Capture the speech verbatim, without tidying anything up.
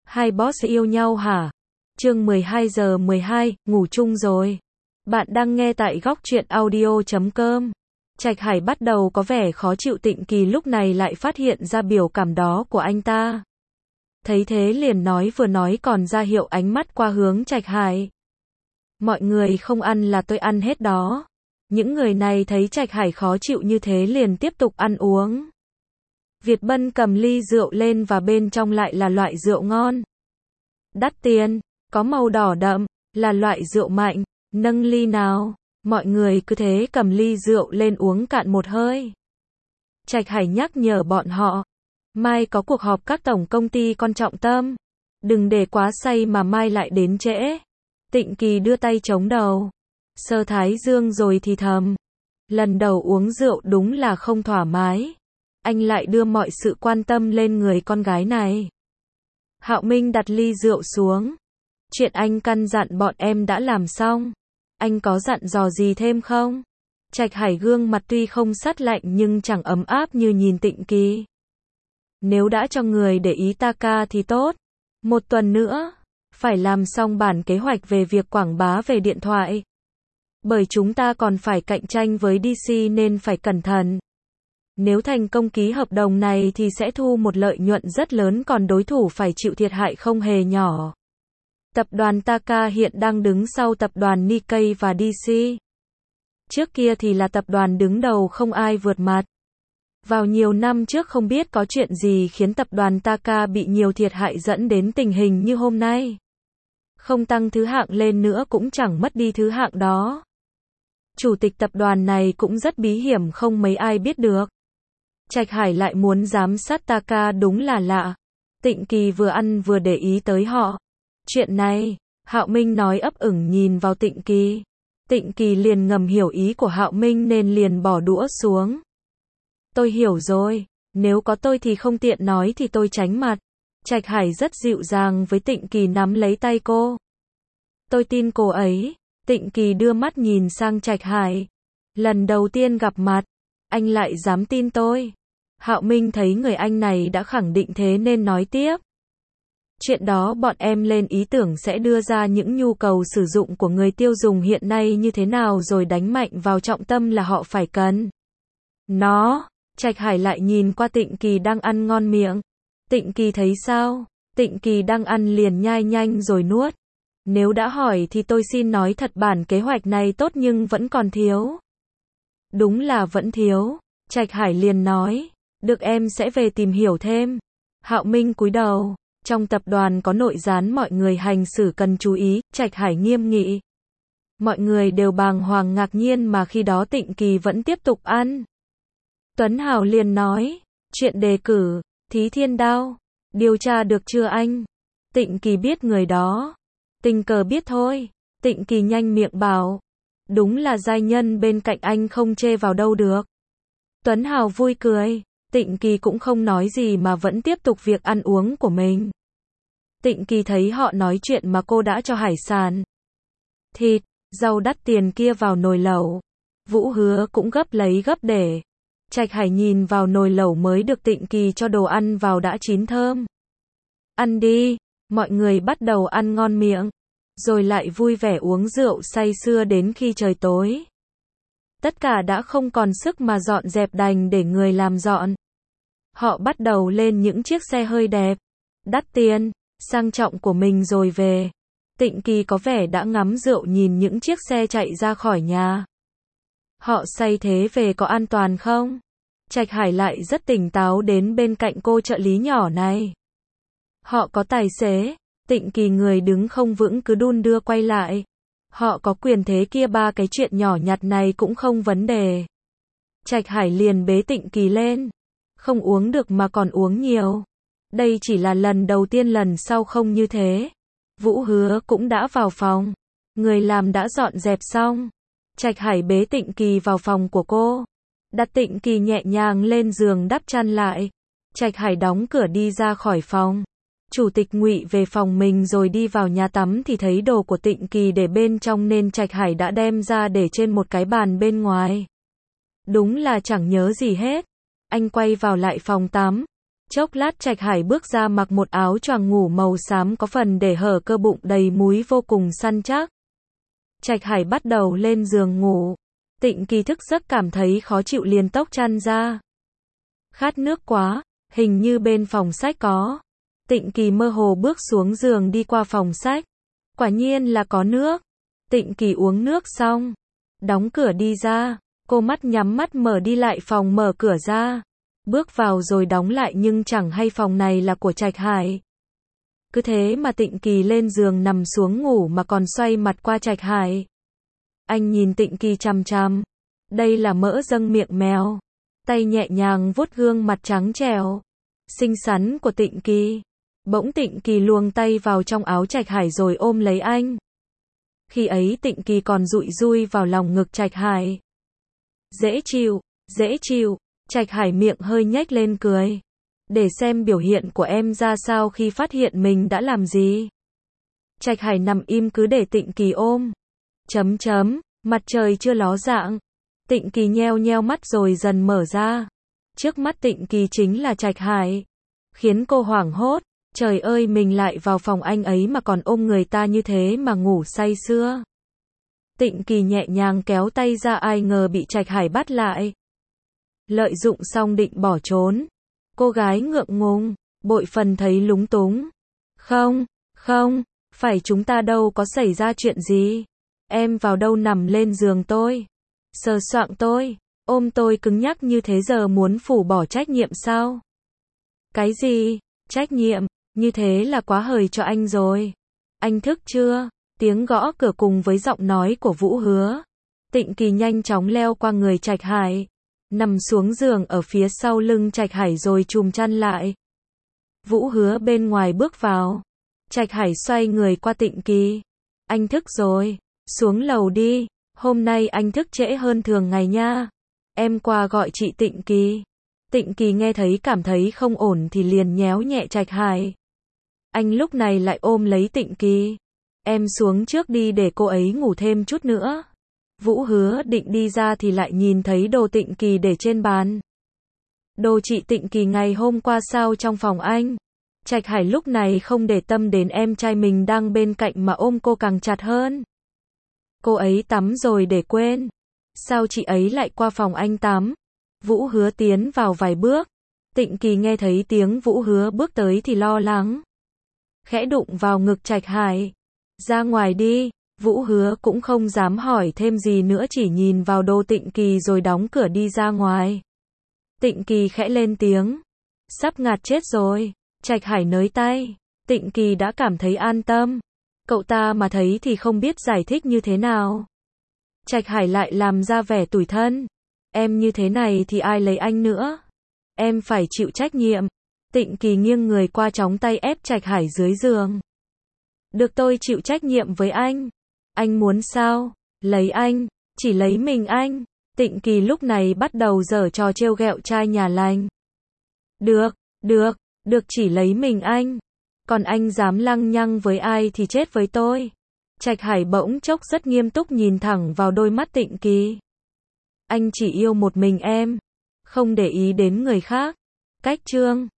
Hai boss yêu nhau hả? Chương mười hai giờ mười hai, ngủ chung rồi. Bạn đang nghe tại góc truyện audio chấm com. Trạch Hải bắt đầu có vẻ khó chịu, Tịnh Kỳ lúc này lại phát hiện ra biểu cảm đó của anh ta. Thấy thế liền nói, vừa nói còn ra hiệu ánh mắt qua hướng Trạch Hải. Mọi người không ăn là tôi ăn hết đó. Những người này thấy Trạch Hải khó chịu như thế liền tiếp tục ăn uống. Việt Bân cầm ly rượu lên và bên trong lại là loại rượu ngon, đắt tiền, có màu đỏ đậm, là loại rượu mạnh. Nâng ly nào. Mọi người cứ thế cầm ly rượu lên uống cạn một hơi. Trạch Hải nhắc nhở bọn họ, mai có cuộc họp các tổng công ty con trọng tâm, đừng để quá say mà mai lại đến trễ. Tịnh Kỳ đưa tay chống đầu, sờ thái dương rồi thì thầm, lần đầu uống rượu đúng là không thoải mái. Anh lại đưa mọi sự quan tâm lên người con gái này. Hạo Minh đặt ly rượu xuống. Chuyện anh căn dặn bọn em đã làm xong. Anh có dặn dò gì thêm không? Trạch Hải gương mặt tuy không sắt lạnh nhưng chẳng ấm áp như nhìn Tịnh Kỳ. Nếu đã cho người để ý Taka thì tốt. Một tuần nữa, phải làm xong bản kế hoạch về việc quảng bá về điện thoại. Bởi chúng ta còn phải cạnh tranh với đê xê nên phải cẩn thận. Nếu thành công ký hợp đồng này thì sẽ thu một lợi nhuận rất lớn, còn đối thủ phải chịu thiệt hại không hề nhỏ. Tập đoàn Taka hiện đang đứng sau tập đoàn Nikkei và đê xê. Trước kia thì là tập đoàn đứng đầu không ai vượt mặt. Vào nhiều năm trước không biết có chuyện gì khiến tập đoàn Taka bị nhiều thiệt hại dẫn đến tình hình như hôm nay. Không tăng thứ hạng lên nữa cũng chẳng mất đi thứ hạng đó. Chủ tịch tập đoàn này cũng rất bí hiểm, không mấy ai biết được. Trạch Hải lại muốn giám sát Taka, đúng là lạ. Tịnh Kỳ vừa ăn vừa để ý tới họ. Chuyện này, Hạo Minh nói ấp ửng nhìn vào Tịnh Kỳ. Tịnh Kỳ liền ngầm hiểu ý của Hạo Minh nên liền bỏ đũa xuống. Tôi hiểu rồi, nếu có tôi thì không tiện nói thì tôi tránh mặt. Trạch Hải rất dịu dàng với Tịnh Kỳ, nắm lấy tay cô. Tôi tin cô ấy. Tịnh Kỳ đưa mắt nhìn sang Trạch Hải. Lần đầu tiên gặp mặt, anh lại dám tin tôi. Hạo Minh thấy người anh này đã khẳng định thế nên nói tiếp. Chuyện đó bọn em lên ý tưởng sẽ đưa ra những nhu cầu sử dụng của người tiêu dùng hiện nay như thế nào rồi đánh mạnh vào trọng tâm là họ phải cần nó. Trạch Hải lại nhìn qua Tịnh Kỳ đang ăn ngon miệng. Tịnh Kỳ thấy sao? Tịnh Kỳ đang ăn liền nhai nhanh rồi nuốt. Nếu đã hỏi thì tôi xin nói thật, bản kế hoạch này tốt nhưng vẫn còn thiếu. Đúng là vẫn thiếu. Trạch Hải liền nói, được, em sẽ về tìm hiểu thêm. Hạo Minh cúi đầu. Trong tập đoàn có nội gián, mọi người hành xử cần chú ý. Trạch Hải nghiêm nghị. Mọi người đều bàng hoàng ngạc nhiên mà khi đó Tịnh Kỳ vẫn tiếp tục ăn. Tuấn Hào liền nói, chuyện đề cử Thí Thiên Đao, điều tra được chưa anh? Tịnh Kỳ biết người đó. Tình cờ biết thôi. Tịnh Kỳ nhanh miệng bảo, đúng là giai nhân bên cạnh anh không chê vào đâu được. Tuấn Hào vui cười. Tịnh Kỳ cũng không nói gì mà vẫn tiếp tục việc ăn uống của mình. Tịnh Kỳ thấy họ nói chuyện mà cô đã cho hải sản, thịt, rau đắt tiền kia vào nồi lẩu. Vũ Hứa cũng gấp lấy gấp để. Trạch Hải nhìn vào nồi lẩu mới được Tịnh Kỳ cho đồ ăn vào đã chín thơm. Ăn đi. Mọi người bắt đầu ăn ngon miệng, rồi lại vui vẻ uống rượu say sưa đến khi trời tối. Tất cả đã không còn sức mà dọn dẹp, đành để người làm dọn. Họ bắt đầu lên những chiếc xe hơi đẹp, đắt tiền, sang trọng của mình rồi về. Tịnh Kỳ có vẻ đã ngắm rượu nhìn những chiếc xe chạy ra khỏi nhà. Họ say thế về có an toàn không? Trạch Hải lại rất tỉnh táo đến bên cạnh cô trợ lý nhỏ này. Họ có tài xế. Tịnh Kỳ người đứng không vững cứ đun đưa quay lại. Họ có quyền thế kia, ba cái chuyện nhỏ nhặt này cũng không vấn đề. Trạch Hải liền bế Tịnh Kỳ lên. Không uống được mà còn uống nhiều. Đây chỉ là lần đầu tiên, lần sau không như thế. Vũ Hứa cũng đã vào phòng. Người làm đã dọn dẹp xong. Trạch Hải bế Tịnh Kỳ vào phòng của cô. Đặt Tịnh Kỳ nhẹ nhàng lên giường đắp chăn lại. Trạch Hải đóng cửa đi ra khỏi phòng. Chủ tịch Ngụy về phòng mình rồi đi vào nhà tắm thì thấy đồ của Tịnh Kỳ để bên trong nên Trạch Hải đã đem ra để trên một cái bàn bên ngoài. Đúng là chẳng nhớ gì hết. Anh quay vào lại phòng tắm. Chốc lát Trạch Hải bước ra mặc một áo choàng ngủ màu xám có phần để hở cơ bụng đầy múi vô cùng săn chắc. Trạch Hải bắt đầu lên giường ngủ. Tịnh Kỳ thức giấc cảm thấy khó chịu liền tốc chăn ra. Khát nước quá, hình như bên phòng sách có. Tịnh Kỳ mơ hồ bước xuống giường đi qua phòng sách. Quả nhiên là có nước. Tịnh Kỳ uống nước xong, đóng cửa đi ra. Cô mắt nhắm mắt mở đi lại phòng mở cửa ra. Bước vào rồi đóng lại nhưng chẳng hay phòng này là của Trạch Hải. Cứ thế mà Tịnh Kỳ lên giường nằm xuống ngủ mà còn xoay mặt qua Trạch Hải. Anh nhìn Tịnh Kỳ chằm chằm. Đây là mỡ dâng miệng mèo. Tay nhẹ nhàng vuốt gương mặt trắng trẻo, xinh xắn của Tịnh Kỳ. Bỗng Tịnh Kỳ luồng tay vào trong áo Trạch Hải rồi ôm lấy anh. Khi ấy Tịnh Kỳ còn dụi dui vào lòng ngực Trạch Hải. Dễ chịu, dễ chịu. Trạch Hải miệng hơi nhếch lên cười. Để xem biểu hiện của em ra sao khi phát hiện mình đã làm gì. Trạch Hải nằm im cứ để Tịnh Kỳ ôm. Chấm chấm, mặt trời chưa ló dạng. Tịnh Kỳ nheo nheo mắt rồi dần mở ra. Trước mắt Tịnh Kỳ chính là Trạch Hải. Khiến cô hoảng hốt. Trời ơi, mình lại vào phòng anh ấy mà còn ôm người ta như thế mà ngủ say sưa. Tịnh Kỳ nhẹ nhàng kéo tay ra, ai ngờ bị Trạch Hải bắt lại. Lợi dụng xong định bỏ trốn. Cô gái ngượng ngùng, bội phần thấy lúng túng. Không, không, phải chúng ta đâu có xảy ra chuyện gì. Em vào đâu nằm lên giường tôi. Sờ soạng tôi, ôm tôi cứng nhắc như thế giờ muốn phủ bỏ trách nhiệm sao? Cái gì? Trách nhiệm? Như thế là quá hời cho anh rồi. Anh thức chưa? Tiếng gõ cửa cùng với giọng nói của Vũ Hứa. Tịnh Kỳ nhanh chóng leo qua người Trạch Hải. Nằm xuống giường ở phía sau lưng Trạch Hải rồi chùm chăn lại. Vũ Hứa bên ngoài bước vào. Trạch Hải xoay người qua Tịnh Kỳ. Anh thức rồi. Xuống lầu đi. Hôm nay anh thức trễ hơn thường ngày nha. Em qua gọi chị Tịnh Kỳ. Tịnh Kỳ nghe thấy cảm thấy không ổn thì liền nhéo nhẹ Trạch Hải. Anh lúc này lại ôm lấy Tịnh Kỳ. Em xuống trước đi để cô ấy ngủ thêm chút nữa. Vũ Hứa định đi ra thì lại nhìn thấy đồ Tịnh Kỳ để trên bàn. Đồ chị Tịnh Kỳ ngày hôm qua sao trong phòng anh? Trạch Hải lúc này không để tâm đến em trai mình đang bên cạnh mà ôm cô càng chặt hơn. Cô ấy tắm rồi để quên. Sao chị ấy lại qua phòng anh tắm? Vũ Hứa tiến vào vài bước. Tịnh Kỳ nghe thấy tiếng Vũ Hứa bước tới thì lo lắng. Khẽ đụng vào ngực Trạch Hải. Ra ngoài đi. Vũ Hứa cũng không dám hỏi thêm gì nữa, chỉ nhìn vào đồ Tịnh Kỳ rồi đóng cửa đi ra ngoài. Tịnh Kỳ khẽ lên tiếng. Sắp ngạt chết rồi. Trạch Hải nới tay. Tịnh Kỳ đã cảm thấy an tâm. Cậu ta mà thấy thì không biết giải thích như thế nào. Trạch Hải lại làm ra vẻ tủi thân. Em như thế này thì ai lấy anh nữa? Em phải chịu trách nhiệm. Tịnh Kỳ nghiêng người qua chóng tay ép Trạch Hải dưới giường. Được, tôi chịu trách nhiệm với anh. Anh muốn sao? Lấy anh. Chỉ lấy mình anh. Tịnh Kỳ lúc này bắt đầu giở trò trêu ghẹo trai nhà lành. Được, được, được, chỉ lấy mình anh. Còn anh dám lăng nhăng với ai thì chết với tôi. Trạch Hải bỗng chốc rất nghiêm túc nhìn thẳng vào đôi mắt Tịnh Kỳ. Anh chỉ yêu một mình em. Không để ý đến người khác. Cách chương